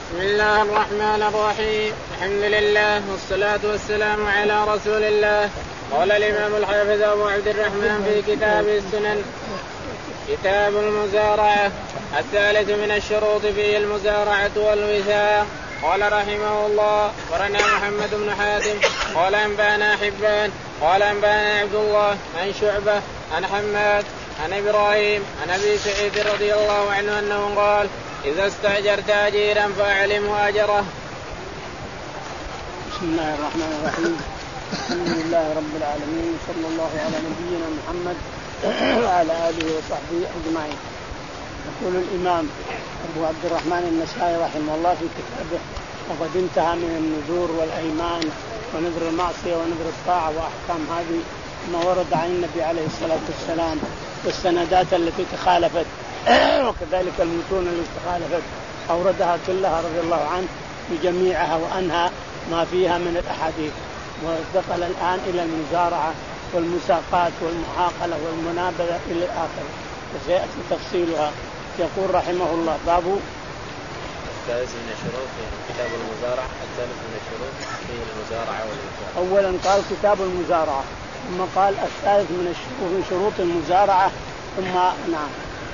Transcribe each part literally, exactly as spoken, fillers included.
بسم الله الرحمن الرحيم. الحمد لله والصلاة والسلام على رسول الله. قال الإمام الحافظ أبو عبد الرحمن في كتاب السنن كتاب المزارعة الثالث من الشروط فيه المزارعة والوثاق. قال رحمه الله ورنا محمد بن حاتم قال أنبانا حبان قال أنبانا عبد الله عن شعبة عن حماد عن إبراهيم عن أبي سعيد رضي الله عنه أنه قال إذا استأجرت أجيرا فأعلمه أجره. بسم الله الرحمن الرحيم. الحمد لله رب العالمين صلى الله على نبينا محمد وعلى آله وصحبه أجمعين. يقول الإمام أبو عبد الرحمن النسائي رحمه الله في كتابه وقد انتهى من النذور والأيمان ونذر المعصية ونذر الطاعة وأحكام هذه ما ورد عن النبي عليه الصلاة والسلام والسندات التي تخالفت وكذلك المتون التي تخالفت أوردها كلها رضي الله عنه بجميعها وأنهى ما فيها من الأحاديث. ودخل الآن إلى المزارعة والمساقات والمعاقلة والمنابذة إلى الآخر وسيأتي تفصيلها. يقول رحمه الله باب الثالث من الشروط في كتاب المزارعة الثالث من الشروط في المزارعة والوثاق. أولا قال كتاب المزارعة ثم قال الثالث من من شروط المزارعة ثم نعم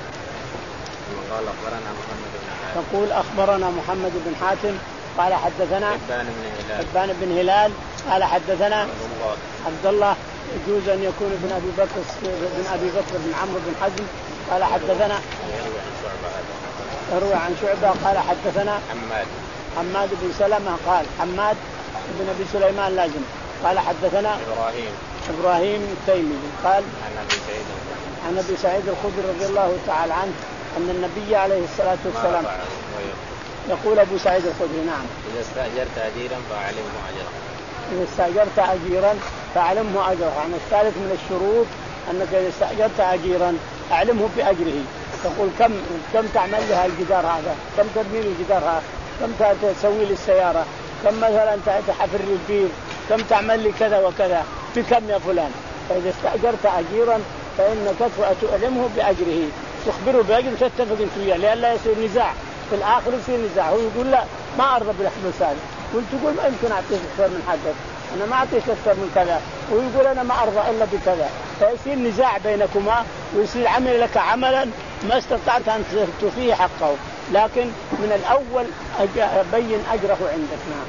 ثم قال أخبرنا محمد بن حاتم يقول أخبرنا محمد بن حاتم قال حدثنا حبان بن هلال حبان بن هلال قال حدثنا عبد الله عبد الله يجوز أن يكون ابن أبي بكر بن أبي بكر بن عمرو بن حزم قال حدثنا يروي عن شعبة هذا يروي عن شعبة قال حدثنا حماد حماد بن سلمة قال حماد بن أبي سليمان لازم قال حدثنا إبراهيم إبراهيم التيمي قال عن أبي سعيد عن أبي سعيد الخدري رضي الله تعالى عنه أن النبي عليه الصلاة والسلام يقول أبو سعيد الخدري نعم إذا استأجرت أجيرا فأعلمه أجره. إذا استأجرت أجيرا فأعلمه أجره. يعني الثالث من الشروط أنك إذا استأجرت أجيرا أعلمه بأجره. تقول كم كم تعمل لها الجدار هذا، كم تبني لي الجدار هذا، كم تسوي لي السيارة، كم مثلا تحفر لي البير، كم تعمل لي كذا وكذا، بكم يا فلان. فإذا استأجرت أجيرا فإنك تعلمه بأجره، تخبره بأجره تتفق أنت وياه لئلا يصير نزاع في الآخر. يصير نزاع هو يقول لا ما أرضى بالفلوس هذه، قلت تقول ما يمكن أعطيك أكثر من حدث، أنا ما أعطيك أكثر من كذا، ويقول أنا ما أرضى إلا بكذا، فيصير نزاع بينكما ويصير عمل لك عملا ما استطعت أن تفيه حقه. لكن من الأول أبين أجره عندك. نعم.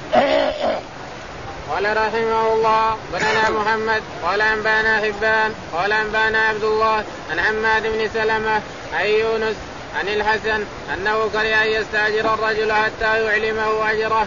قال رحمه الله بننا محمد قال أنبانا حبان قال أنبانا عبد الله عن حماد بن سلمة عن يونس عن الحسن أنه كره أن يستأجر الرجل حتى يعلمه أجره.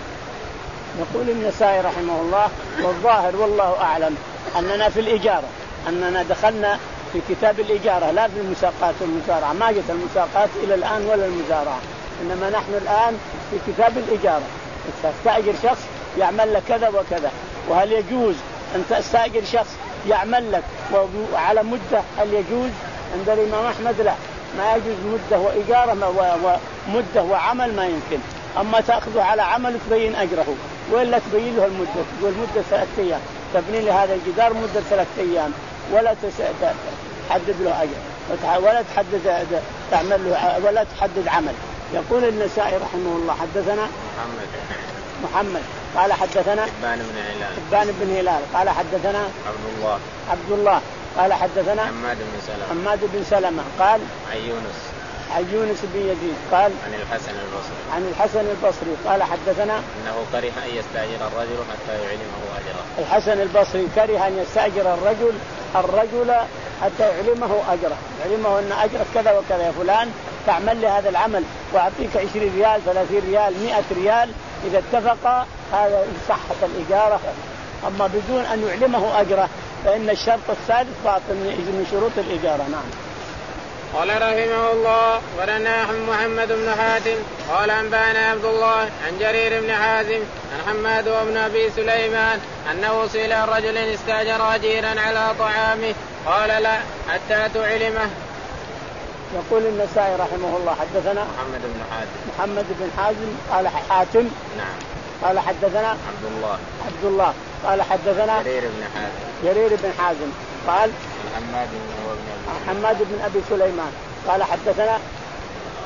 يقول النسائي رحمه الله والظاهر والله أعلم أننا في الإجارة، أننا دخلنا في كتاب الإجارة لا في المساقات والمزارعة. ما جت المساقات إلى الآن ولا المزارعة، إنما نحن الآن في كتاب الإجارة. تستأجر شخص يعمل لك كذا وكذا، وهل يجوز أن تستأجر شخص يعمل لك وعلى مدة؟ هل يجوز؟ عند الإمام أحمد لا، ما يجوز مدة وإجارة ومدة وعمل ما يمكن. أما تأخذه على عمل تبين أجره، ولا تبين له المدة، تقول مدة ثلاثة أيام تبني لهذا الجدار مدة ثلاثة أيام، ولا تحدد له أجر ولا تحدد تعمل له ولا تحدد عمل. يقول النسائي رحمه الله حدثنا محمد محمد قال حدثنا حبان بن هلال حبان بن هلال قال حدثنا عبد الله عبد الله قال حدثنا حماد بن سلمة حماد بن سلمة قال عن يونس عن يونس بن يزيد قال عن الحسن البصري عن الحسن البصري قال حدثنا أنه كره أن يستأجر الرجل حتى يعلمه أجره. الحسن البصري كره أن يستأجر الرجل الرجل حتى يعلمه أجره، يعلمه أن أجرك كذا وكذا يا فلان، تعمل لي هذا العمل وأعطيك عشرين ريال ثلاثين ريال مئة ريال، إذا اتفق هذا صحة الإجارة. أما بدون أن يعلمه أجره فإن الشرط الثالث باطل من شروط الإجارة. نعم. قال رحمه الله ورنا محمد بن حاتم قال أنبانا عبد الله عن جرير بن حازم عن حماد وابن أبي سليمان أنه سئل الرجل استأجر أجيرا على طعامه قال لا حتى تعلمه. يقول النسائي رحمه الله حدثنا محمد بن حاتم محمد بن حازم قال حاتم نعم قال حدثنا عبد الله عبد الله قال حدثنا جرير بن حازم جرير بن حازم قال حماد بن حماد بن أبي سليمان قال حدثنا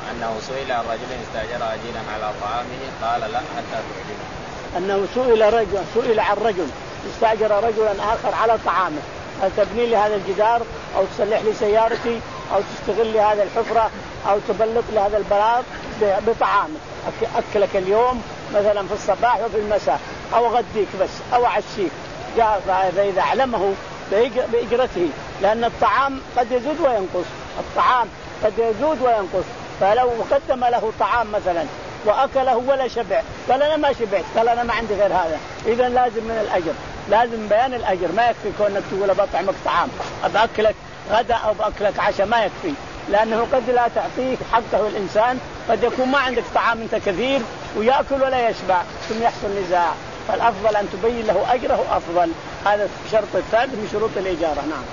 أنه سئل عن رجل استأجر أجيرا على طعامه قال لا حتى تعجبه. أنه سئل رجل سئل عن رجل استأجر رجلا آخر على طعامه، هل تبني لي هذا الجدار أو تصلح لي سيارتي أو تستغل لي هذا الحفرة أو تبلط لي هذا البلاط بطعامك، أكلك اليوم مثلا في الصباح وفي المساء أو غديك بس أو عشيك. جاء فإذا علمه بإجرته، لأن الطعام قد يزود وينقص، الطعام قد يزود وينقص، فلو قدم له طعام مثلا وأكله ولا شبع قال أنا ما شبعت، قال أنا ما عندي غير هذا، إذا لازم من الأجر، لازم بيان الأجر، ما يكفي كونك تقول بطعمك طعام أبأكلك غدا أو بأكلك عشاء، ما يكفي، لأنه قد لا تعطيه حقه الإنسان، قد يكون ما عندك طعام أنت كثير ويأكل ولا يشبع ثم يحصل نزاع، فالأفضل أن تبين له أجره أفضل. هذا الشرط الثالث من شروط الإجارة. نعم.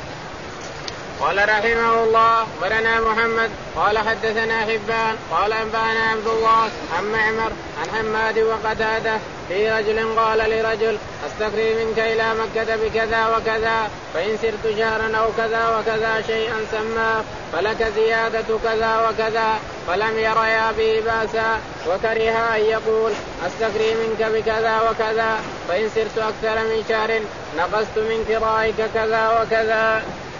قال رحمه الله برنا محمد قال حدثنا حبان قال أنبانا عبد الله عن معمر عن حماد وقتادة في رجل قال لرجل استقري منك إلى مكة بكذا وكذا، فإن سرت شهرا أو كذا وكذا شيئا سماه فلك زيادة كذا وكذا، فلم يريا به بأسا، وكره أن يقول استقري منك بكذا وكذا، فإن سرت أكثر من شهر نقصت من كرائك كذا وكذا.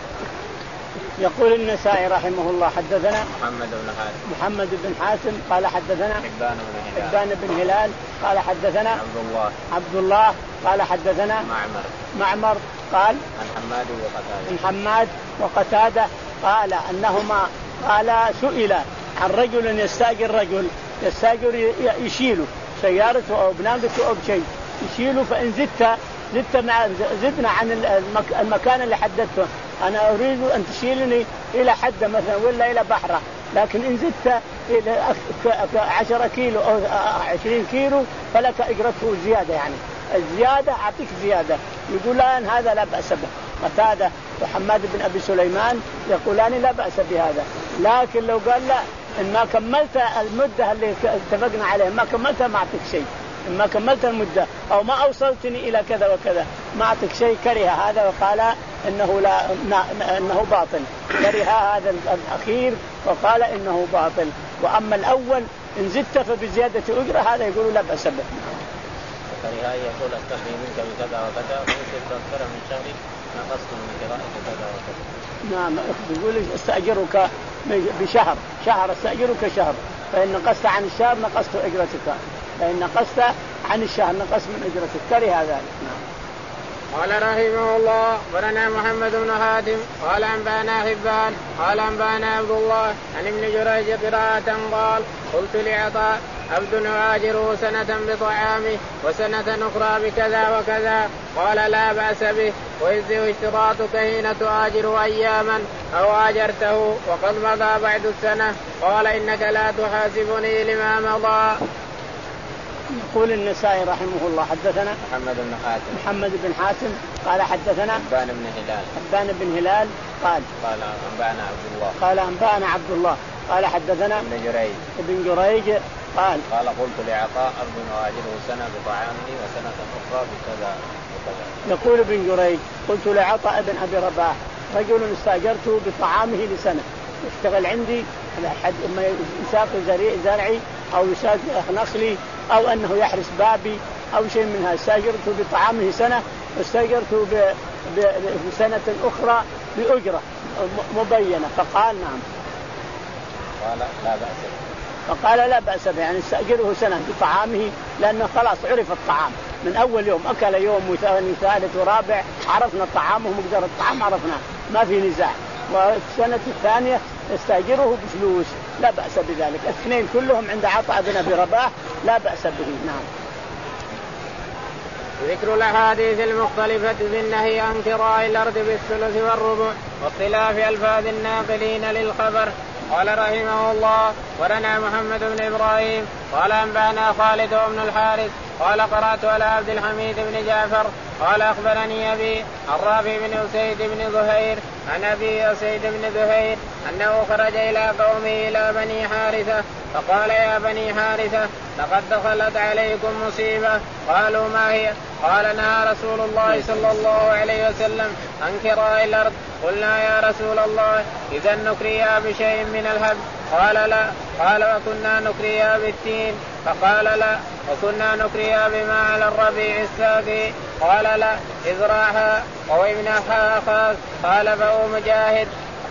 يقول النسائي رحمه الله حدثنا محمد بن حاتم محمد بن حاتم قال حدثنا حبان بن هلال حبان بن هلال قال حدثنا عبد الله عبد الله قال حدثنا معمر معمر قال عن حماد وقتادة عن حماد وقتادة قال أنهما قال سئل عن رجل يستأجر رجل يستأجر يشيله سيارته أو بناقته أو شيء يشيله، فإن زدت زدت مع زدنا عن المكان اللي حددته، أنا أريد أن تشيلني إلى حد مثلا ولا إلى بحرة، لكن إن زدت إلى عشرة كيلو أو عشرين كيلو فلك إجرته زيادة، يعني الزيادة أعطيك زيادة. يقولان هذا لا بأس به، قتادة وحماد بن أبي سليمان يقولان لا بأس بهذا، لكن لو قال لا إن ما كملت المدة اللي اتفقنا عليها ما كملتها ما أعطيك شيء، إن ما كملت المدة أو ما أوصلتني إلى كذا وكذا ما أعطيك شيء، كره هذا وقال إنه لا إنه باطل، كره هذا الأخير وقال إنه باطل. وأما الأول إن زدت فبزيادة أجرة هذا يقول لا بأس به. وكره يقول استغني منك بكذا وكذا ويصير أكثر من شهر نقصت من قراءة كذا وكذا. نعم يقول استأجرك بشهر شهر استأجرك شهر، فإن نقصت عن الشهر نقصت أجرتك، فإن نقصت عن الشهر نقصت من أجرتك، كره هذا. نعم. قال رحمه الله ورنا محمد بن حاتم قال أنبانا حبان قال أنبانا عبد الله عن ابن جريج قراءة قال قلت لعطاء عبد نعاجره سنة بطعامه وسنة أخرى بكذا وكذا، قال لا بأس به، ويجزئ اشتراطك حين تؤاجر أياما أو آجرته وقد مضى بعد السنة، قال إنك لا تحاسبني لما مضى. يقول النسائي رحمه الله حدثنا محمد بن حاتم محمد بن حاتم قال حدثنا حبان بن هلال حبان بن هلال قال قال أنبأنا عبد الله قال أنبأنا عبد الله قال حدثنا ابن جريج ابن جريج قال قال قلت لعطاء عبد نعاجره سنة بطعامه وسنة أخرى بكذا وكذا. يقول ابن جريج قلت لعطاء بن أبي رباح رجل استأجرته بطعامه لسنة، يشتغل عندي حد ما يساق زرعي أو يساق نخلي أو أنه يحرس بابي أو شيء من هذا، استأجرته بطعامه سنة واستأجرته بسنة أخرى بأجرة مبينة، فقال نعم قال لا بأس به، فقال لا بأس به، يعني استأجره سنة بطعامه لأنه خلاص عرف الطعام من أول يوم، أكل يوم وثاني ثالث ورابع عرفنا طعامه مقدار الطعام عرفناه ما في نزاع، والسنة الثانية استأجره بفلوس لا بأس بذلك. الاثنين كلهم عند عطاء بن أبي رباح لا بأس به. نعم. ذكر الأحاديث المختلفة في النهي عن كراء الأرض بالثلث والربع واختلاف ألفاظ الناقلين للخبر. قال رحمه الله ورنا محمد بن إبراهيم قال أنبأنا خالد بن الحارث قال قرأت على عبد الحميد بن جعفر قال أخبرني أبي عن رافع بن أسيد بن ظهير عن أبي أسيد بن ظهير أنه خرج إلى قومه إلى بني حارثة فقال يا بني حارثة لقد دخلت عليكم مصيبة. قالوا ما هي؟ قال نهى رسول الله صلى الله عليه وسلم عن كراء الأرض. قلنا يا رسول الله إذا نكريها بشيء من الهب؟ قال لا. قال وكنا نكريها بالتين فقال لا وكنا نكريها بما على الربيع الساقي قال لا ازرعها وامنحها أخاك قال فهو مجاهد.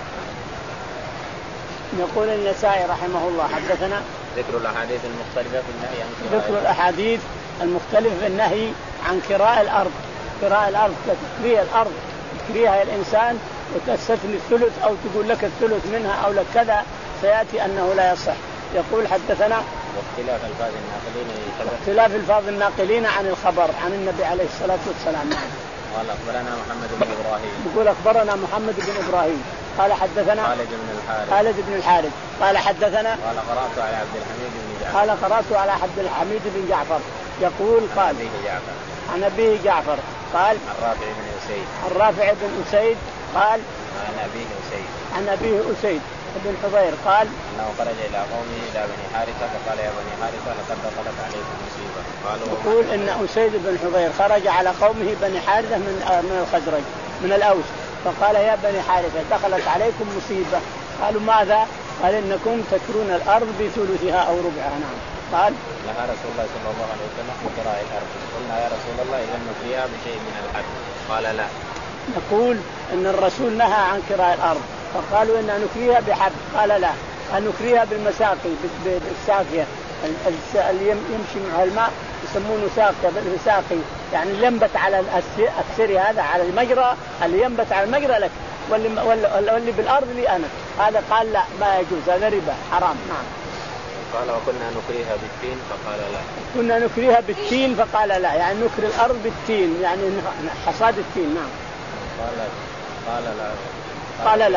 يقول النسائي رحمه الله حدثنا ذكر الأحاديث المختلفة في النهي عن كراء ذكر الأحاديث المختلفة في النهي عن كراء الأرض. كراء الأرض تكريها الأرض تكريها الإنسان وتستثني الثلث أو تقول لك الثلث منها أو لك كذا سيأتي أنه لا يصح. يقول حدثنا واختلاف الفاظ الناقلين اختلاف الفاظ الناقلين عن الخبر عن النبي عليه الصلاة والسلام. قال أخبرنا محمد بن إبراهيم يقول أخبرنا محمد بن إبراهيم قال حدثنا خالد بن الحارث خالد بن الحارث قال حدثنا قال قرأت على عبد الحميد بن جعفر قال قرأت على عبد الحميد بن جعفر يقول قال جعفر عن أبيه جعفر قال عن رافع بن أسيد عن رافع بن أسيد قال عن أبيه أسيد عن أبيه أسيد بن حضير قال أنه خرج إلى قومه إلى بني حارثة فقال يا بني حارثة لقد دخلت عليكم مصيبة. قالوا يقول إن أسيد بن حضير خرج على قومه بني حارثة من من الخزرج من الأوس فقال يا بني حارثة دخلت عليكم مصيبة. قالوا ماذا؟ قال إنكم تكرون الأرض بثلثها أو ربعها. نعم. قال نهى رسول الله صلى الله عليه وسلم عن كراء الأرض. قلنا يا رسول الله إذا نكريها بشيء من الحد قال لا. نقول إن الرسول نهى عن كراء الأرض فقالوا إن نكريها بحب قال لا أن نكريها بالمساقي بالساقية اللي يمشي مع الماء يسمونه ساقية بالساقي يعني اللي ينبت على السري هذا على المجرى اللي ينبت على المجرى لك واللي, واللي بالأرض لي أنا. هذا قال لا ما يجوز هذا ربا حرام. نعم. قال وكنا نكريها بالتين فقال لا. كنا نكريها بالتين فقال لا يعني نكري الأرض بالتين يعني حصاد التين. نعم. قال قال لا قال لا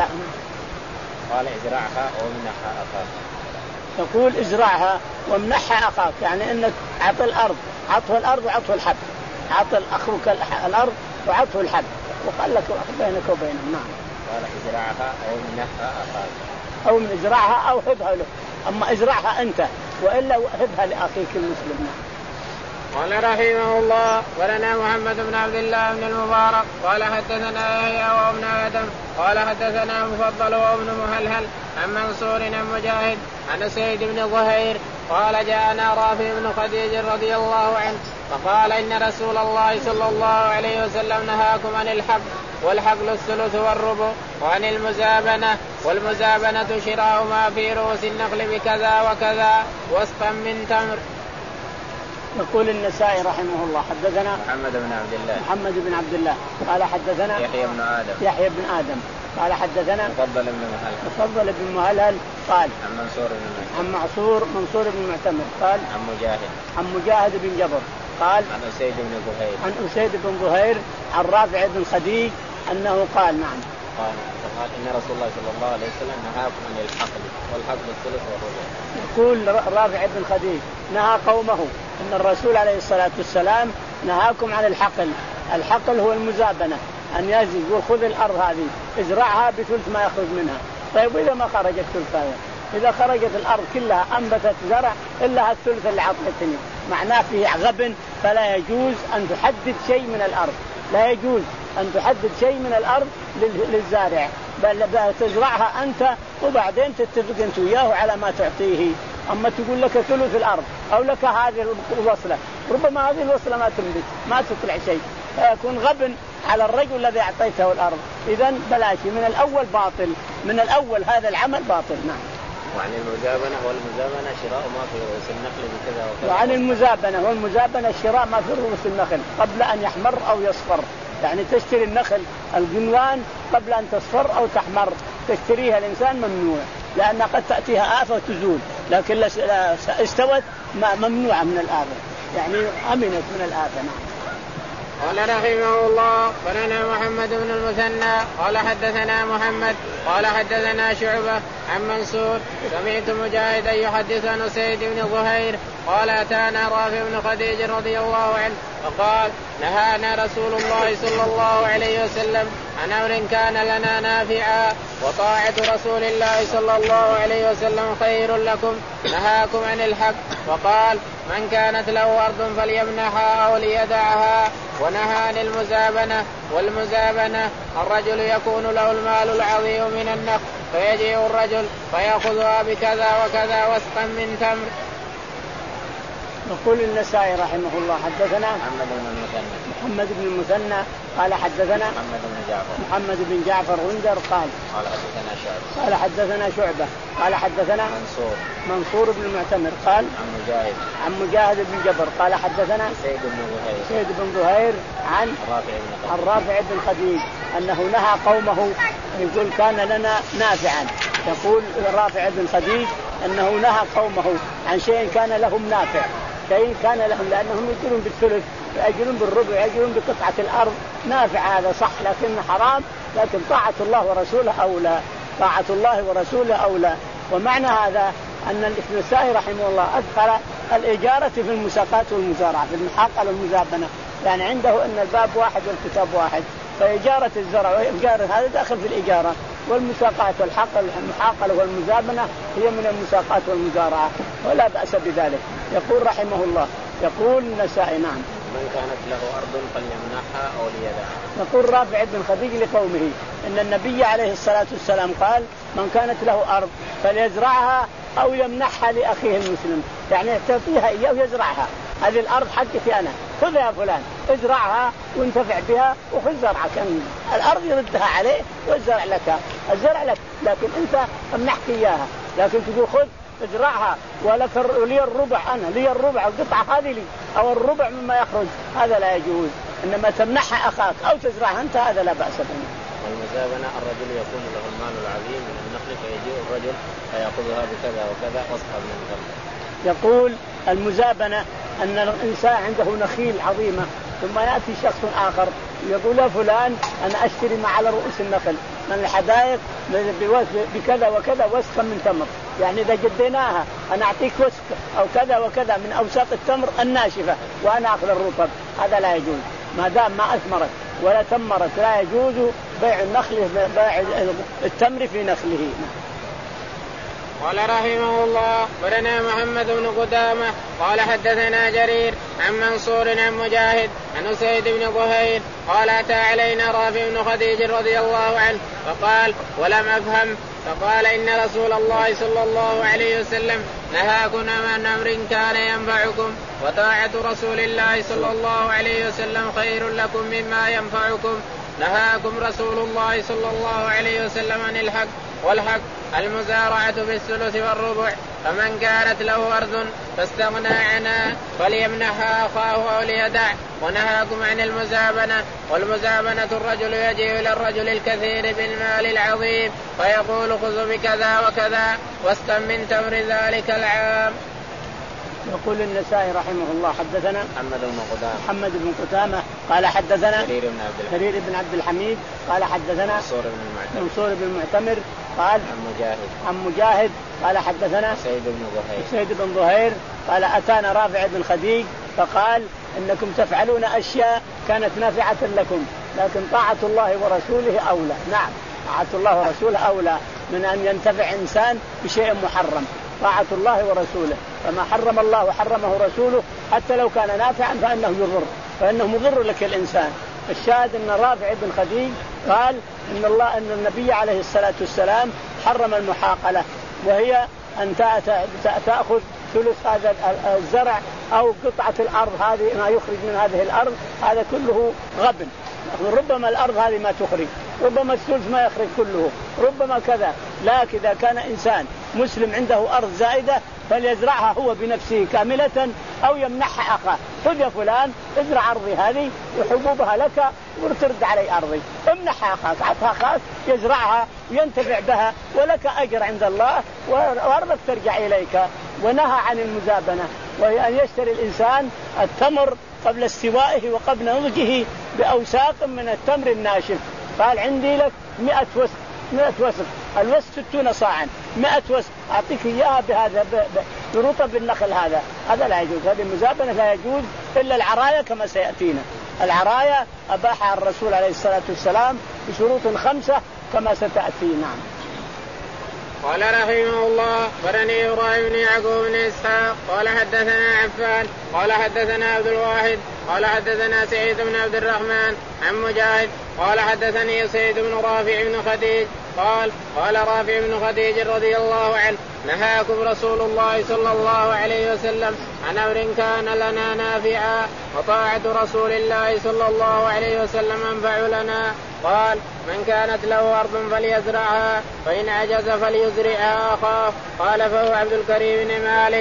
قال ازرعها وامنحها أخاك. يقول ازرعها وامنحها أخاك يعني انك عطى الأرض عطه الأرض وعطه الحب عطى أخوك الأرض وعطه الحب وقال لك بينك وبينهم. نعم. قال ازرعها أو امنحها أخاك أو من ازرعها أو هبها له أما ازرعها أنت وإلا هبها لأخيك المسلم. قال رحمه الله ولنا محمد بن عبد الله بن المبارك قال حدثنا يحيى وابن آدم قال حدثنا مفضل وابن مهلهل عن منصور عن مجاهد عن سيد بن ظهير قال جاءنا رافع بن خديج رضي الله عنه فقال إن رسول الله صلى الله عليه وسلم نهاكم عن الحبل والحبل الثلث والربع وعن المزابنة والمزابنة شراء ما في رؤوس النخل بكذا وكذا وسقا من تمر. يقول النسائي رحمه الله حدثنا محمد بن عبد الله محمد بن عبد الله قال حدثنا يحيى بن آدم يحيى بن آدم قال حدثنا مفضل بن مهلهل مفضل بن مهلهل قال عن منصور بن عن منصور منصور بن معتمر قال عن مجاهد عن مجاهد بن جبر قال عن أسيد بن ظهير عن أسيد بن ظهير عن رافع بن خديج أنه قال نعم قال قال إن رسول الله صلى الله عليه وسلم نهاكم عن الحقل والحقل الثلث والربع. يقول رافع بن خديج نهى قومه أن الرسول عليه الصلاة والسلام نهاكم عن الحقل. الحقل هو المزابنة أن يزي وخذ الأرض هذه ازرعها بثلث ما يخرج منها. طيب إذا ما خرجت ثلث هذا إذا خرجت الأرض كلها أنبتت زرع إلا الثلث اللي عطتني معناه فيه غبن فلا يجوز أن تحدد شيء من الأرض لا يجوز أن تحدد شيء من الأرض للزارع بل تزرعها أنت وبعدين تتفق أنت وياه على ما تعطيه. أما تقول لك ثلث الأرض أو لك هذه الوصلة ربما هذه الوصلة ما تنبت ما تطلع شيء فيكون غبن على الرجل الذي أعطيته الأرض. إذن بلاش من الأول باطل من الأول هذا العمل باطل. نعم. وعن المزابنة والمزابنة شراء ما في رؤوس النخل بكذا وكذا. وعن المزابنة والمزابنة شراء ما في رؤوس النخل قبل أن يحمر أو يصفر يعني تشتري النخل الجنوان قبل أن تصفر أو تحمر تشتريها الإنسان ممنوع لأن قد تأتيها آفة وتزول لكن لا استوت ممنوعة من الآفة يعني أمنت من الآفة. نعم. قال رحمه الله ولنا محمد بن المثنى قال حدثنا محمد قال حدثنا شعبة عن منصور سمعت مجاهدا يحدث عن سيد بن ظهير قال أتانا رافع بن خديج رضي الله عنه فقال نهانا رسول الله صلى الله عليه وسلم عن أمر كان لنا نافعا وطاعة رسول الله صلى الله عليه وسلم خير لكم نهاكم عن الحق وقال من كانت له أرض فليمنحها أو ليدعها ونهى عن المزابنة والمزابنة الرجل يكون له المال العظيم من النخل فيجيء الرجل فيأخذها بكذا وكذا وسقا من تمر. يقول النسائي رحمه الله حدثنا محمد بن المثنى محمد بن المثنى قال حدثنا محمد بن جعفر محمد بن جعفر غندر قال قال حدثنا شعبة قال حدثنا شعبة قال حدثنا منصور منصور بن المعتمر قال عن مجاهد عن مجاهد بن جبر قال حدثنا سيد بن ظهير سيد بن ظهير عن رافع بن عن رافع بن خديج أنه نهى قومه. يقول كان لنا نافعا، يقول رافع بن خديج أنه نهى قومه عن شيء كان لهم نافع، شيء كان لهم لأنهم يأجرون بالثلث يأجرون بالربع يأجرون بقطعة الأرض. نافع هذا صح لكن حرام، لكن طاعة الله ورسوله أولى، طاعة الله ورسوله أولى. ومعنى هذا أن النسائي رحمه الله أدخل الإجارة في المساقات والمزارعة في المحاقلة والمزابنة، يعني عنده أن الباب واحد والكتاب واحد، فإجارة الزرع وإجارة هذا داخل في الإجارة، والمساقات والمحاقلة والمزابنة هي من المساقات والمزارعة ولا بأس بذلك. يقول رحمه الله يقول النسائي نعم من كانت له أرض فليمنحها أو ليدعها. يقول رافع بن خديج لقومه إن النبي عليه الصلاة والسلام قال من كانت له أرض فليزرعها أو يمنحها لأخيه المسلم، يعني تعطيها إياه ويزرعها. هذه الأرض حقتي أنا، خذها يا فلان ازرعها وانتفع بها وخذ زرعك. الأرض يردها عليه والزرع لك، الزرع لك لكن أنت امنحك إياها، لكن تقول خذ ازرعها ولك لي الربع، أنا لي الربع القطعة هذه لي أو الربع مما يخرج، هذا لا يجوز. إنما تمنحها أخاك أو تزرعها أنت هذا لا بأس به. والمزابنة الرجل يكون له المال العظيم من النخل فيجيء الرجل فيأخذها بكذا وكذا وسقا من تمر. يقول المزابنة أن الإنسان عنده نخيل عظيمة ثم يأتي شخص آخر يقول له فلان أنا أشتري مع على رؤوس النخل من الحدائق بكذا وكذا وسقا من تمر، يعني إذا جديناها أنا أعطيك وسق أو كذا وكذا من أوساط التمر الناشفة وأنا أخذ الرطب، هذا لا يجوز ما دام ما أثمرت ولا تمرت، لا يجوز بيع النخل بيع التمر في نخله. قال رحمه الله ولنا محمد بن قدامة قال حدثنا جرير عن منصور عن مجاهد عن سيد بن ظهير قال أتى علينا رافع بن خديج رضي الله عنه فقال ولم أفهم، فقال إن رسول الله صلى الله عليه وسلم نهاكم عن أمر كان ينفعكم وطاعة رسول الله صلى الله عليه وسلم خير لكم مما ينفعكم. نهاكم رسول الله صلى الله عليه وسلم عن الحق، والحق المزارعة بالثلث والربع، فمن كانت له أرض فاستغنى عنها فليمنحها أخاه أو ليدع. ونهاكم عن المزابنة، والمزابنة الرجل يجيء إلى الرجل الكثير بالمال العظيم فيقول خذ بكذا وكذا واسقا من تمر ذلك العام. يقول النسائي رحمه الله حدثنا محمد بن قدامة محمد بن قدامة قال حدثنا جرير بن عبد الحميد جرير بن عبد الحميد قال حدثنا منصور بن المعتمر منصور بن المعتمر قال عن مجاهد عن مجاهد قال حدثنا سيد بن ظهير سيد بن ظهير قال أتانا رافع بن خديج فقال إنكم تفعلون أشياء كانت نافعة لكم لكن طاعة الله ورسوله أولى. نعم طاعة الله ورسوله أولى من أن ينتفع إنسان بشيء محرم، طاعة الله ورسوله، فما حرم الله وحرمه رسوله حتى لو كان نافعا فإنه يضر فإنه مضر لك الإنسان. الشاهد أن رافع بن خديج قال إن الله أن النبي عليه الصلاة والسلام حرم المحاقلة، وهي أن تأخذ ثلث هذا الزرع أو قطعة الأرض هذه ما يخرج من هذه الأرض، هذا كله غبن، ربما الأرض هذه ما تخرج، ربما الثلث ما يخرج كله، ربما كذا. لكن إذا كان إنسان مسلم عنده أرض زائدة فليزرعها هو بنفسه كاملة أو يمنحها أخاه، خذ يا فلان ازرع أرضي هذه وحبوبها لك وترد علي أرضي، امنحها أخاك، عطها أخاك يزرعها وينتفع بها ولك أجر عند الله وأرضك ترجع إليك. ونهى عن المزابنة، وهي أن يشتري الإنسان التمر قبل استوائه وقبل نضجه بأوساق من التمر الناشف، قال عندي لك مئة وسق، مئة وسق، الوسق ستون صاعا، مئة وسق أعطيك إياها بهذا برطب النخل، هذا هذا لا يجوز، هذه المزابنة لا يجوز إلا العراية كما سيأتينا. العراية أباحها الرسول عليه الصلاة والسلام بشروط خمسة كما ستأتي. نعم. قال رحمه الله برني إبراهيم بن يعقوب بن إسحاق قال حدثنا عفان قال حدثنا عبد الواحد قال حدثنا سعيد بن عبد الرحمن عن مجاهد قال حدثني سيد بن رافع بن خديج قال قال رافع بن خديج رضي الله عنه نهاكم رسول الله صلى الله عليه وسلم عن أمر كان لنا نافعا وطاعة رسول الله صلى الله عليه وسلم أنفع لنا. قال من كانت له أرض فليزرعها فإن عجز فليزرعها أخاه. قال فهو عبد الكريم بن مالك.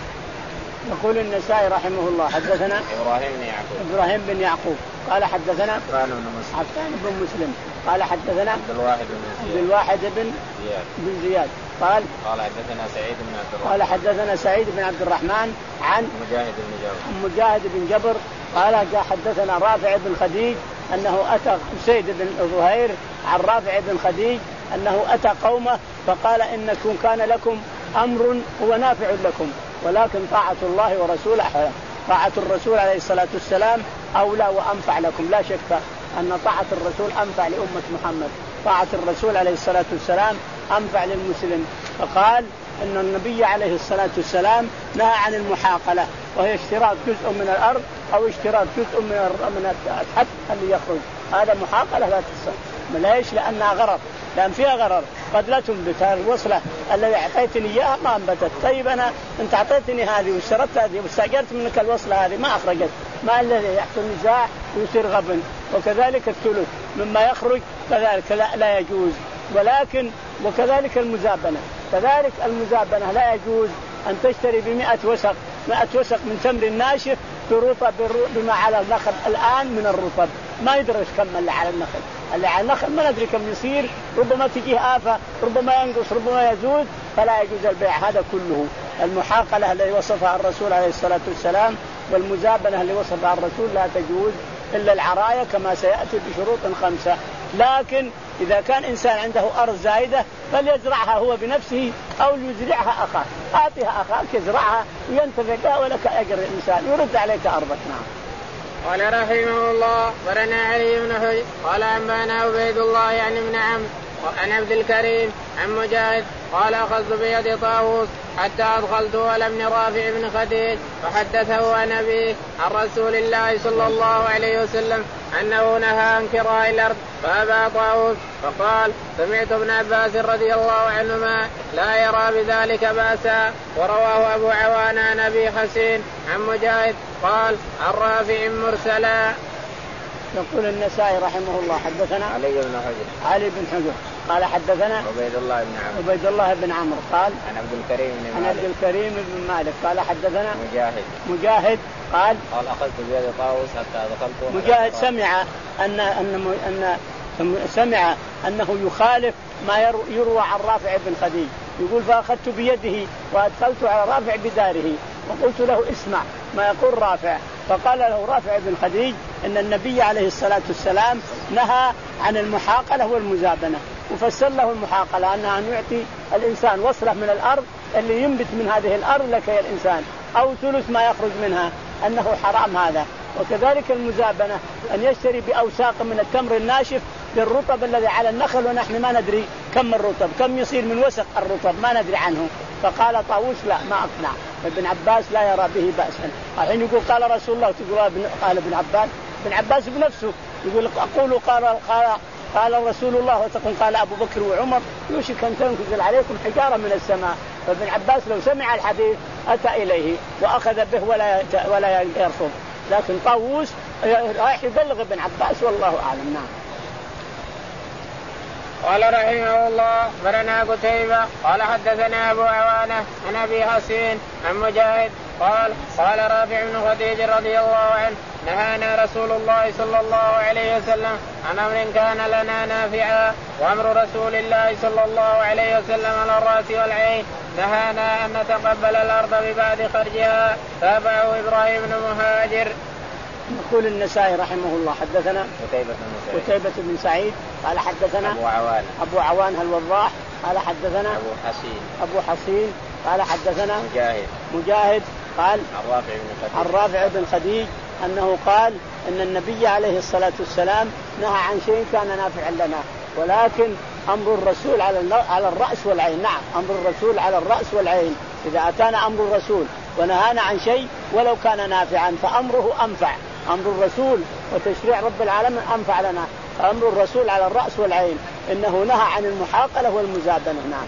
يقول النسائي رحمه الله حدثنا إبراهيم بن يعقوب إبراهيم بن يعقوب قال حدثنا عفان بن مسلم عفان بن مسلم قال حدثنا عبد الواحد بن عبد زياد الواحد بن زياد بن زياد قال قال حدثنا سعيد بن عبد الرحمن قال حدثنا سعيد بن عبد الرحمن عن مجاهد بن جبر مجاهد بن جبر قال جاء حدثنا رافع بن خديج أنه أتى سيد بن زهير عن رافع بن خديج أنه أتى قومه فقال إنكم كان لكم أمر هو نافع لكم ولكن طاعة الله ورسوله أحلى. طاعة الرسول عليه الصلاة والسلام أولى وأنفع لكم. لا شك أن طاعة الرسول أنفع لأمة محمد. طاعة الرسول عليه الصلاة والسلام أنفع للمسلم. فقال إن النبي عليه الصلاة والسلام نهى عن المحاقلة وهي اشتراك جزء من الأرض أو اشتراك جزء من من الحب اللي يخرج. هذا محاقلة لا تصح. ليش؟ لأنها غرر لأن فيها غرر قد لا تنبت. الوصلة الذي أعطيتني إياها ما أنبتت. طيب أنا أنت أعطيتني هذه واشترطت هذه واستأجرت منك الوصلة هذه ما أخرجت. ما الذي يحصل نزاع ويصير غبن. وكذلك الثلث مما يخرج كذلك لا, لا يجوز. ولكن وكذلك المزابنة كذلك المزابنة لا يجوز أن تشتري بمئة وسق مئة وسق من تمر ناشف تروطه بما على النخل الآن من الرطب. ما يدرس كم اللي على النخل اللي على النخل ما ندري كم يصير. ربما تجيه آفة ربما ينقص ربما يزول. فلا يجوز البيع هذا كله. المحاقلة التي وصفها الرسول عليه الصلاة والسلام والمزابنة اللي وصفها الرسول لا تجوز إلا العراية كما سيأتي بشروط خمسة. لكن إذا كان إنسان عنده أرض زائدة فليزرعها هو بنفسه أو يزرعها أخاه. أعطيها أخاك يزرعها وينتفع بها ولك أجر الإنسان يرد عليك أرضك. نعم. قال رحمه الله برنا علي بن حجر قال أنبانا عبيد الله يعني ابن عم عن عبد الكريم عن مجاهد قال أخذت بيد طاووس حتى أدخلته على ابن رافع بن خديج فحدثه عن أبيه عن رسول الله صلى الله عليه وسلم أنه نهى عن كراء الأرض فأبى طاووس فقال سمعت ابن عباس رضي الله عنهما لا يرى بذلك بأسا. ورواه أبو عوان عن أبي حسين عن مجاهد قال عن رافع مرسلا. يقول النسائي رحمه الله حدثنا علي بن حجر علي بن حجر قال حدثنا عبيد الله بن عمرو عبيد الله بن عمرو قال عن عبد الكريم بن عن عبد الكريم بن مالك قال حدثنا مجاهد مجاهد قال قال أخذت بيد طاووس حتى دخلت. مجاهد سمع أن أن أن سمع أنه يخالف ما يروى عن رافع بن خديج يقول فأخذت بيده وأدخلت على رافع بداره وقلت له اسمع ما يقول رافع. فقال له رافع بن خديج إن النبي عليه الصلاة والسلام نهى عن المحاقلة والمزابنة وفسر له المحاقلة أنها أن يعطي الإنسان وصلة من الأرض اللي ينبت من هذه الأرض لك يا الإنسان أو ثلث ما يخرج منها أنه حرام هذا. وكذلك المزابنة أن يشتري بأوساق من التمر الناشف بالرطب الذي على النخل ونحن ما ندري كم الرطب كم يصير من وسق الرطب ما ندري عنه. فقال طاووس لا ما أقنع. ابن عباس لا يرى به بأسا. الحين يقول قال رسول الله تقول قال ابن عباس ابن عباس بنفسه يقول أقول قال قال قال رسول الله وتقول قال أبو بكر وعمر يوشك أن تنزل عليكم حجارة من السماء. فابن عباس لو سمع الحديث أتى إليه وأخذ به ولا ولا يرفض. لكن طاووس رايح يبلغ ابن عباس والله أعلم. نعم. قال رحمه الله برنا قتيبة قال حدثنا أبو عوانة عن أبي حسين عن مجاهد قال قال رافع بن خديج رضي الله عنه نهانا رسول الله صلى الله عليه وسلم عن أمر كان لنا نافعا وأمر رسول الله صلى الله عليه وسلم على الرأس والعين نهانا أن نتقبل الأرض ببعد خرجها. تابعه إبراهيم بن مهاجر. يقول النسائي رحمه الله حدثنا قتيبة بن سعيد قتيبة بن سعيد قال حدثنا أبو عوان أبو عوان الوضاح قال حدثنا أبو حسين أبو حسين قال حدثنا مجاهد مجاهد قال عن رافع بن خديج عن رافع بن خديج أنه قال إن النبي عليه الصلاة والسلام نهى عن شيء كان نافعا لنا ولكن أمر الرسول على على الرأس والعين. نعم أمر الرسول على الرأس والعين. إذا أتانا أمر الرسول ونهانا عن شيء ولو كان نافعا فأمره أنفع. أمر الرسول وتشريع رب العالمين أنفع لنا. أمر الرسول على الرأس والعين. إنه نهى عن المحاقلة والمزابنة. نعم.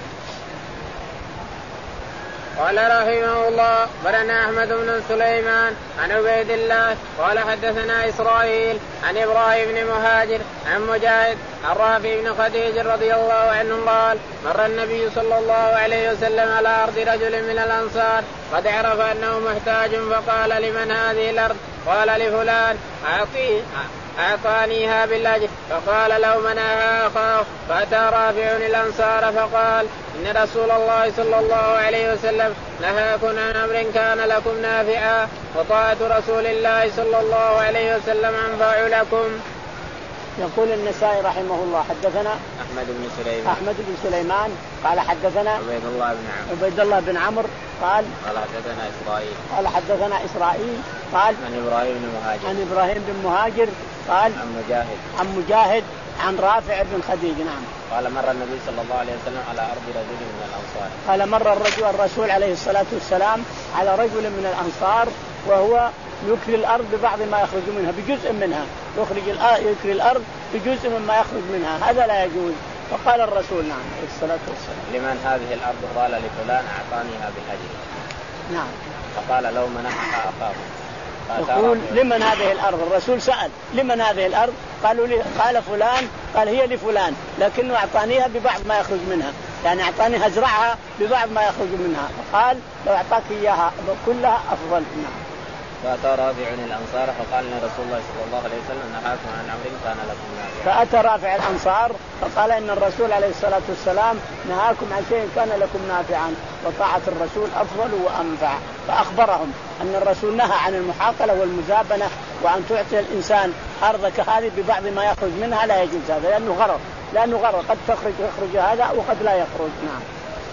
قال رحمه الله برنا أحمد بن سليمان عن عبيد الله قال حدثنا إسرائيل عن إبراهيم بن مهاجر عن مجاهد عن رافع بن خديج رضي الله عنه قال مر النبي صلى الله عليه وسلم على أرض رجل من الأنصار قد عرف أنه محتاج فقال لمن هذه الأرض؟ قال لفلان أعطيه أعطانيها بالأجر. فقال لو منعها أخاه. فأتى رافع الأنصار فقال إن رسول الله صلى الله عليه وسلم نهاكم عن أمر كان لكم نافعا وطاعة رسول الله صلى الله عليه وسلم أنفع لكم. يقول النسائي رحمه الله حدثنا أحمد بن سليمان أحمد بن سليمان قال حدثنا عبيد الله بن عمرو عبيد الله بن عمرو قال قال حدثنا إسرائيل قال حدثنا إسرائيل قال عن إبراهيم بن مهاجر عن إبراهيم بن مهاجر قال عن مجاهد عن مجاهد عن رافع بن خديج. نعم. قال مر النبي صلى الله عليه وسلم على أرض رجل من الأنصار. قال مر الرجل الرسول عليه الصلاة والسلام على رجل من الأنصار وهو يكري الأرض ببعض ما يخرج منها بجزء منها يخرج يكري الأرض بجزء مما يخرج منها هذا لا يجوز. فقال الرسول نعم عليه الصلاة والسلام لمن هذه الأرض؟ قال لفلان أعطانيها بالأجر. نعم. فقال لو منحها أخاه. يقول لمن هذه الأرض؟ الرسول سأل لمن هذه الأرض؟ قالوا لي قال فلان. قال هي لفلان لكنه أعطانيها ببعض ما يخرج منها يعني أعطانيها أزرعها ببعض ما يخرج منها. فقال لو أعطاك إياها كلها أفضل. نعم. فأتى رافع الأنصار فقال إن رسول الله صلى الله عليه وسلم نهاكم عن أمر كان لكم نافعا. فأتى رافع الأنصار فقال إن الرسول عليه الصلاة والسلام نهاكم عن شيء كان لكم نافعا وطاعة الرسول أفضل وأنفع. فأخبرهم أن الرسول نهى عن المحاقلة والمزابنة وأن تعطي الإنسان أرضك هذه ببعض ما يخرج منها لا يجوز هذا لأنه غرر لأنه غرر قد تخرج يخرج هذا وقد لا يخرج. نعم.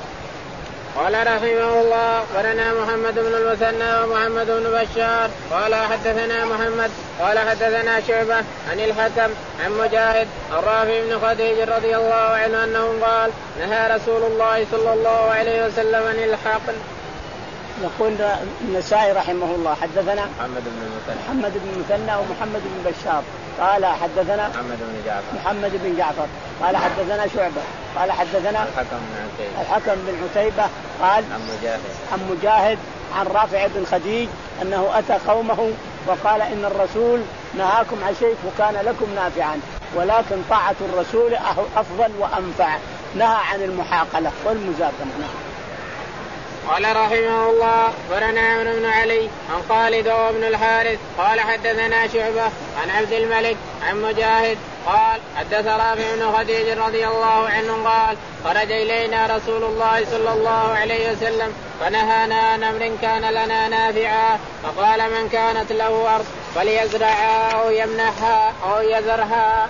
قال رحمه الله قرنا محمد بن المثنى ومحمد بن بشار قال حدثنا محمد قال حدثنا شعبة عن الحكم عن مجاهد عن رافع بن خديج رضي الله عنه أنه قال نهى رسول الله صلى الله عليه وسلم عن الحقل. يقول النسائي رحمه الله حدثنا محمد بن المثنى محمد بن المثنى ومحمد بن بشار قال حدثنا محمد بن جعفر محمد بن جعفر قال حدثنا شعبة قال حدثنا الحكم بن عتيبة الحكم بن عتيبة قال عن مجاهد عن مجاهد عن رافع بن خديج أنه أتى قومه وقال إن الرسول نهاكم عن شيء وكان لكم نافعا ولكن طاعة الرسول أفضل وأنفع. نهى عن المحاقلة والمزابنة. قال رحمه الله ورنا عمرو بن علي عن خالد وابن الحارث قال حدثنا شعبة عن عبد الملك عن مجاهد قال حدث رافع بن خديج رضي الله عنه قال خرج إلينا رسول الله صلى الله عليه وسلم فنهانا عن أمر كان لنا نافعا فقال من كانت له أرض فليزرعها أو يمنحها أو يذرها.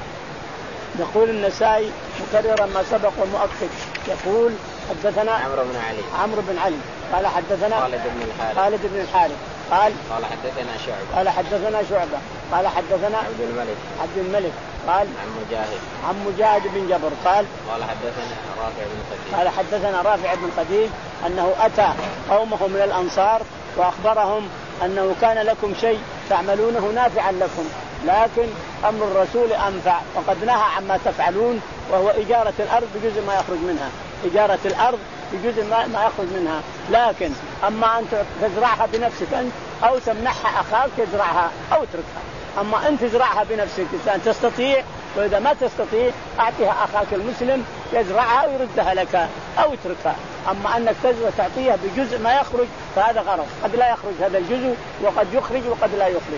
يقول النسائي مكررا ما سبق ومؤكد يقول حدثنا عمرو بن علي عمرو بن علي قال حدثنا خالد بن الحارث خالد بن الحارث قال قال حدثنا شعبة قال حدثنا شعبة قال حدثنا عبد الملك عبد الملك قال عن مجاهد عن مجاهد بن جبر قال قال حدثنا رافع بن خديج قال حدثنا رافع بن خديج أنه أتى قومه من الأنصار وأخبرهم أنه كان لكم شيء تعملونه نافعا لكم لكن أمر الرسول أنفع وقد نهى عما تفعلون وهو إجارة الأرض بجزء ما يخرج منها إجارة الأرض بجزء ما يخرج منها لكن أما أن تزرعها بنفسك أنت أو تمنحها أخاك تزرعها أو تركها. أما أنت تزرعها بنفسك إذا تستطيع وإذا ما تستطيع أعطيها أخاك المسلم يزرعها ويردها لك أو تركها. أما أنك تعطيها بجزء ما يخرج فهذا غرض قد لا يخرج هذا الجزء وقد يخرج وقد لا يخرج.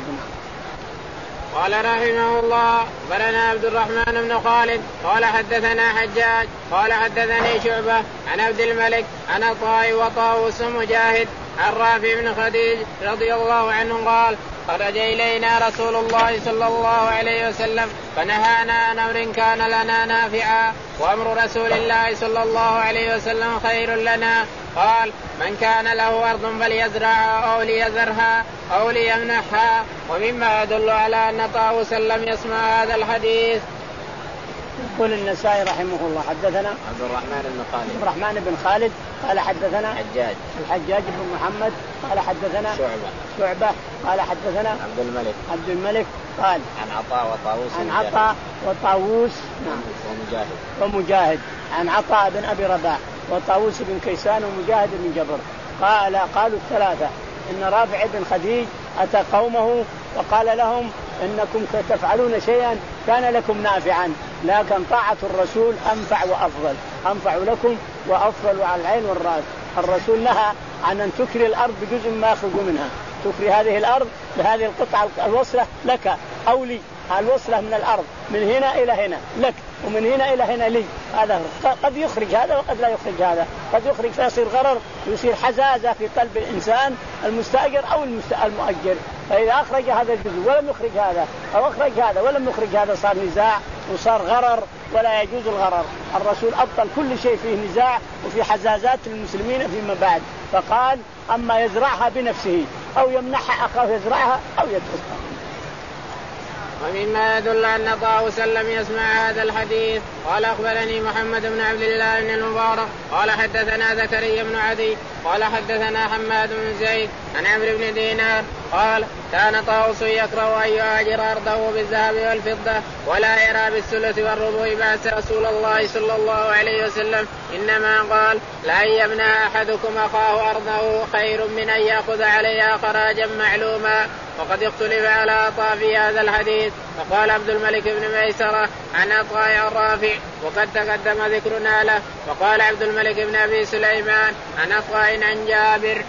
قال رحمه الله بلنا عبد الرحمن بن خالد قال حدثنا حجاج قال حدثني شعبة عن عبد الملك عن عطاء وطاووس مجاهد عن رافع بن خديج رضي الله عنه قال خرج إلينا رسول الله صلى الله عليه وسلم فنهانا عن أمر كان لنا نافعا وأمر رسول الله صلى الله عليه وسلم خير لنا. قال من كان له أرض فليزرعها أو ليذرها أو ليمنحها. ومما يدل على أن طاووسا لم يسمع هذا الحديث. يقول النسائي رحمه الله حدثنا عبد الرحمن بن خالد عبد الرحمن بن خالد قال حدثنا حجاج الحجاج بن محمد قال حدثنا شعبة شعبة قال حدثنا عبد الملك عبد الملك قال عن عطاء وطاووس عن عطاء وطاووس نعم ومجاهد ومجاهد عن عطاء بن أبي رباح وطاووس بن كيسان ومجاهد بن جبر قال قالوا الثلاثة إن رافع بن خديج أتى قومه وقال لهم إنكم تفعلون شيئا كان لكم نافعا لكن طاعة الرسول أنفع وأفضل أنفع لكم وأفضل على العين والرأس. الرسول نهى عن أن تكري الأرض بجزء ما يخرج منها تكري هذه الأرض بهذه القطعة الوصلة لك أو لي الوصلة من الأرض من هنا إلى هنا لك ومن هنا إلى هنا لي هذا قد يخرج هذا وقد لا يخرج هذا قد يخرج فيصير غرر ويصير حزازة في قلب الإنسان المستأجر أو المؤجر فإذا أخرج هذا الجزء ولم يخرج هذا أو أخرج هذا ولم يخرج هذا صار نزاع وصار غرر ولا يجوز الغرر. الرسول أبطل كل شيء فيه نزاع وفي حزازات المسلمين فيما بعد فقال أما يزرعها بنفسه أو يمنحها أخاه يزرعها أو يتركها. ومما يدل أن طاووسا لم يسمع هذا الحديث قال أخبرني محمد بن عبد الله بن المبارك قال حدثنا زكريا بن عدي قال حدثنا حماد بن زيد عن عمرو بن دينار قال كان طاووس يكره أن يهاجر أرضه بالذهب والفضة ولا يرى بالثلث والربع بعث رسول الله صلى الله عليه وسلم إنما قال لأن يمنع أحدكم أخاه أرضه خير من أن يأخذ عليها خراجا معلوما. وقد اختلف على عطاء في هذا الحديث فقال عبد الملك بن ميسرة عن عطاء الرافع وقد تقدم ذكرنا له وقال عبد الملك بن أبي سليمان عن عطاء عن جابر.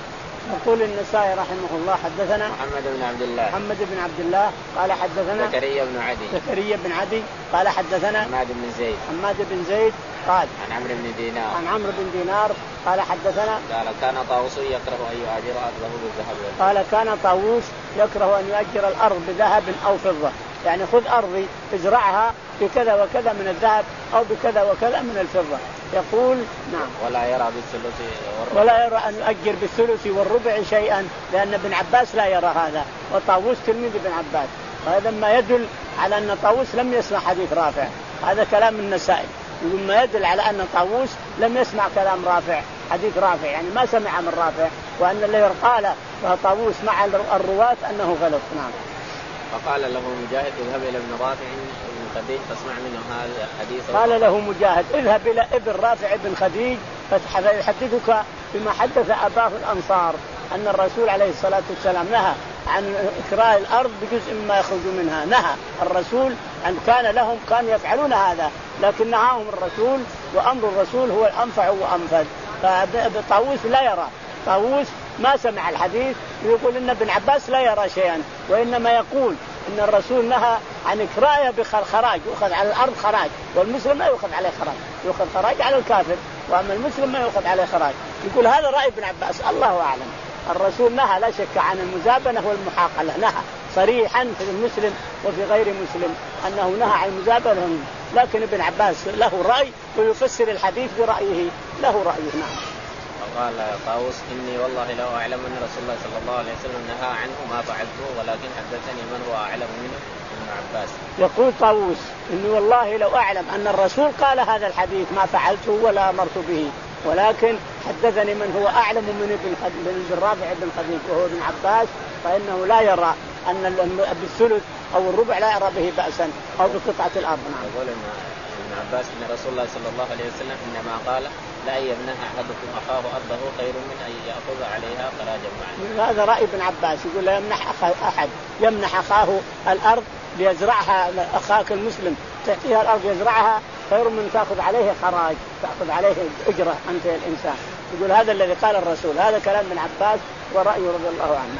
يقول النسائي رحمه الله حدثنا محمد بن عبد الله محمد بن عبد الله قال حدثنا زكريا بن عدي زكريا بن عدي قال حدثنا حماد بن زيد حماد بن زيد قال عن عمرو بن دينار عن عمرو بن دينار قال حدثنا قال كان طاووس يكره أن يؤجر أرضه بالذهب قال كان طاووس يكره أن يؤجر الأرض بذهب أو فضة يعني خذ أرضي ازرعها بكذا وكذا من الذهب أو بكذا وكذا من الفضة. يقول نعم ولا يرى بالثلث والربع ولا يرى أن يؤجر بالثلث والربع شيئا لأن ابن عباس لا يرى هذا وطاووس تلميذ ابن عباس وهذا ما يدل على أن طاووس لم يسمع حديث رافع. هذا كلام النسائي يقول ما يدل على أن طاووس لم يسمع كلام رافع حديث رافع يعني ما سمع من رافع وأن الذي قال طاووس مع الرواة أنه غلط. نعم. فقال له مجاهد اذهب إلى ابن رافع بن خديج فاسمع منه هذا الحديث. قال له مجاهد اذهب إلى ابن رافع بن خديج فيحدثك بما حدث أباه الأنصار أن الرسول عليه الصلاة والسلام نهى عن إكراء الأرض بجزء ما يخرج منها. نهى الرسول أن كان لهم كانوا يفعلون هذا لكن نهاهم الرسول وأمر الرسول هو الأنفع وأنفذ. فطاووس لا يرى طاووس ما سمع الحديث يقول إن ابن عباس لا يرى شيئا وإنما يقول إن الرسول نهى عن إكرائه بخراج يؤخذ على الأرض خراج والمسلم ما يؤخذ عليه خراج يؤخذ خراج على الكافر وأما المسلم ما يؤخذ عليه خراج. يقول هذا رأي ابن عباس الله أعلم. الرسول نهى لا شك عن المزابنة والمحاقلة نهى صريحا في المسلم وفي غير مسلم أنه نهى عن المزابنة لكن ابن عباس له رأي ويفسر الحديث برأيه له رأيه. نعم. قال طاووس إني والله لو أعلم أن رسول الله صلى الله عليه وسلم نهى عنه ما فعلته ولكن حدثني من هو أعلم منه ابن عباس. يقول طاووس إني والله لو أعلم أن الرسول قال هذا الحديث ما فعلته ولا أمرت به ولكن حدثني من هو أعلم من ابن رافع بن خديج وهو ابن عباس فإنه لا يرى أن بالثلث أو الربع لا يرى به بأسا أو بقطعة الأرض. نعم. يقول ابن عباس إن رسول الله صلى الله عليه وسلم إنما قال لا يمنح أحدكم أخاه أرضه خير من أن يأخذ عليها خراجا معه. هذا رأي ابن عباس يقول لا يمنح أحد يمنح أخاه الأرض ليزرعها أخاك المسلم تعطيها الأرض يزرعها خير من تأخذ عليه خراج تأخذ عليه أجرة أنت الإنسان. يقول هذا الذي قال الرسول هذا كلام ابن عباس ورأيه رضي الله عنه.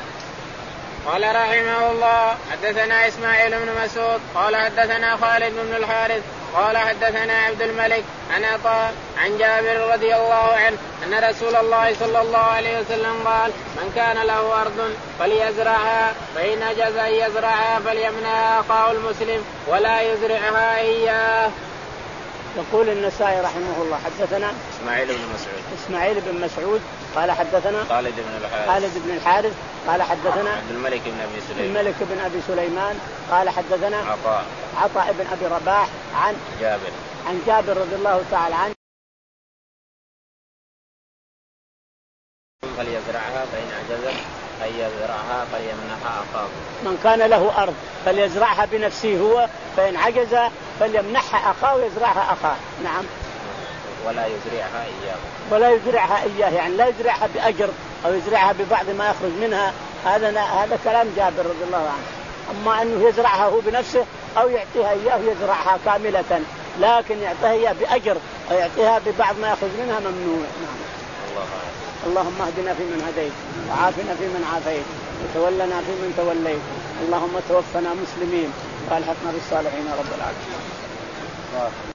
قال رحمه الله حدثنا إسماعيل بن مسعود قال حدثنا خالد بن الحارث قال حدثنا عبد الملك عن عطاء عن جابر رضي الله عنه أن رسول الله صلى الله عليه وسلم قال من كان له أرض فليزرعها فإن أجاز أن يزرعها فليمنعها أخاه المسلم ولا يزرعها إياه. يقول النسائي رحمه الله حدثنا إسماعيل بن مسعود إسماعيل بن مسعود قال حدثنا خالد بن الحارث خالد بن الحارث قال حدثنا عبد الملك بن أبي سليمان الملك بن أبي سليمان قال حدثنا عطاء عطاء بن أبي رباح عن جابر عن جابر رضي الله تعالى عنه فليزرعها فإن عجزت أن يزرعها فليمنحها أخاه. من كان له أرض فليزرعها بنفسه هو، فإن عجز فليمنحها أخاه يزرعها أخاه. نعم. ولا يزرعها إياه. ولا يزرعها إياه يعني لا يزرعها بأجر أو يزرعها ببعض ما يخرج منها، هذا هذا كلام جابر رضي الله عنه. أما أنه يزرعها هو بنفسه أو يعطيها إياه يزرعها كاملة، لكن يعطيها إياه بأجر أو يعطيها ببعض ما يخرج منها ممنوع. نعم. الله اللهم اهدنا فيمن هديت وعافنا فيمن عافيت وتولنا فيمن توليت، اللهم توفنا مسلمين والحقنا بالصالحين رب العالمين.